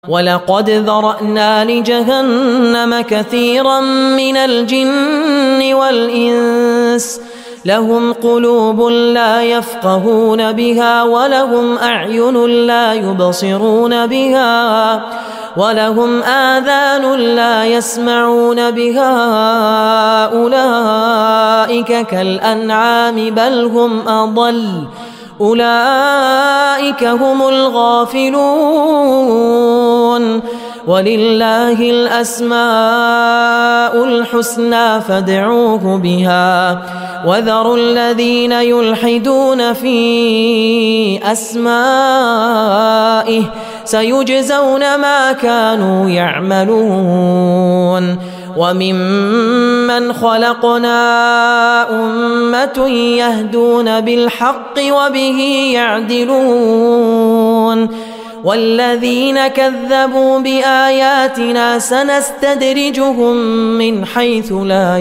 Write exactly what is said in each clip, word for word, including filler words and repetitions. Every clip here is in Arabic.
ولقد ذرأنا لجهنم كثيرا من الجن والإنس لهم قلوب لا يفقهون بها ولهم أعين لا يبصرون بها ولهم آذان لا يسمعون بها أولئك كالأنعام بل هم أضل أولئك هم الغافلون ولله الأسماء الحسنى فادعوه بها وذروا الذين يلحدون في أسمائه سيجزون ما كانوا يعملون وممن خلقنا أمة يهدون بالحق وبه يعدلون والذين كذبوا بآياتنا سنستدرجهم من حيث لا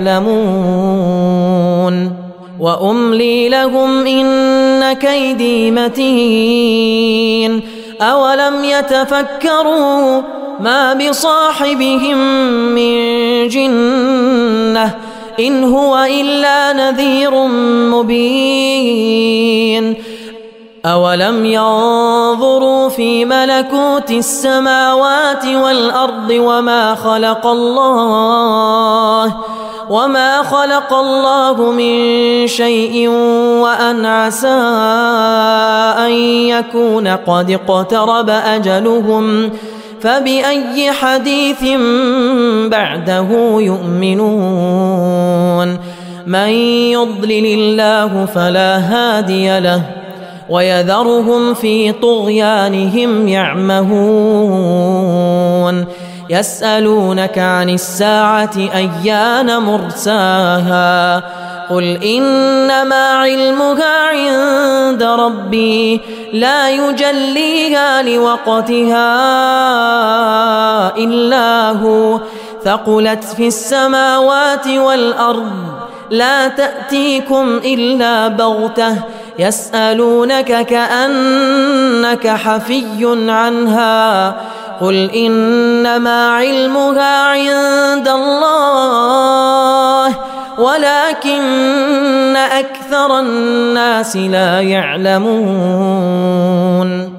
يعلمون وأملي لهم إن كيدي متين أولم يتفكروا ما بصاحبهم من جنة إن هو إلا نذير مبين أولم ينظروا في ملكوت السماوات والأرض وما خلق الله وما خلق الله من شيء وأن عسى أن يكون قد اقترب أجلهم فبأي حديث بعده يؤمنون من يضلل الله فلا هادي له ويذرهم في طغيانهم يعمهون يسألونك عن الساعة أيان مرساها قل إنما علمها عند ربي لا يجليها لوقتها إلا هو ثقلت في السماوات والأرض لا تأتيكم إلا بغتة يسألونك كأنك حفي عنها قل إنما علمها عند الله ولكن أكثر الناس لا يعلمون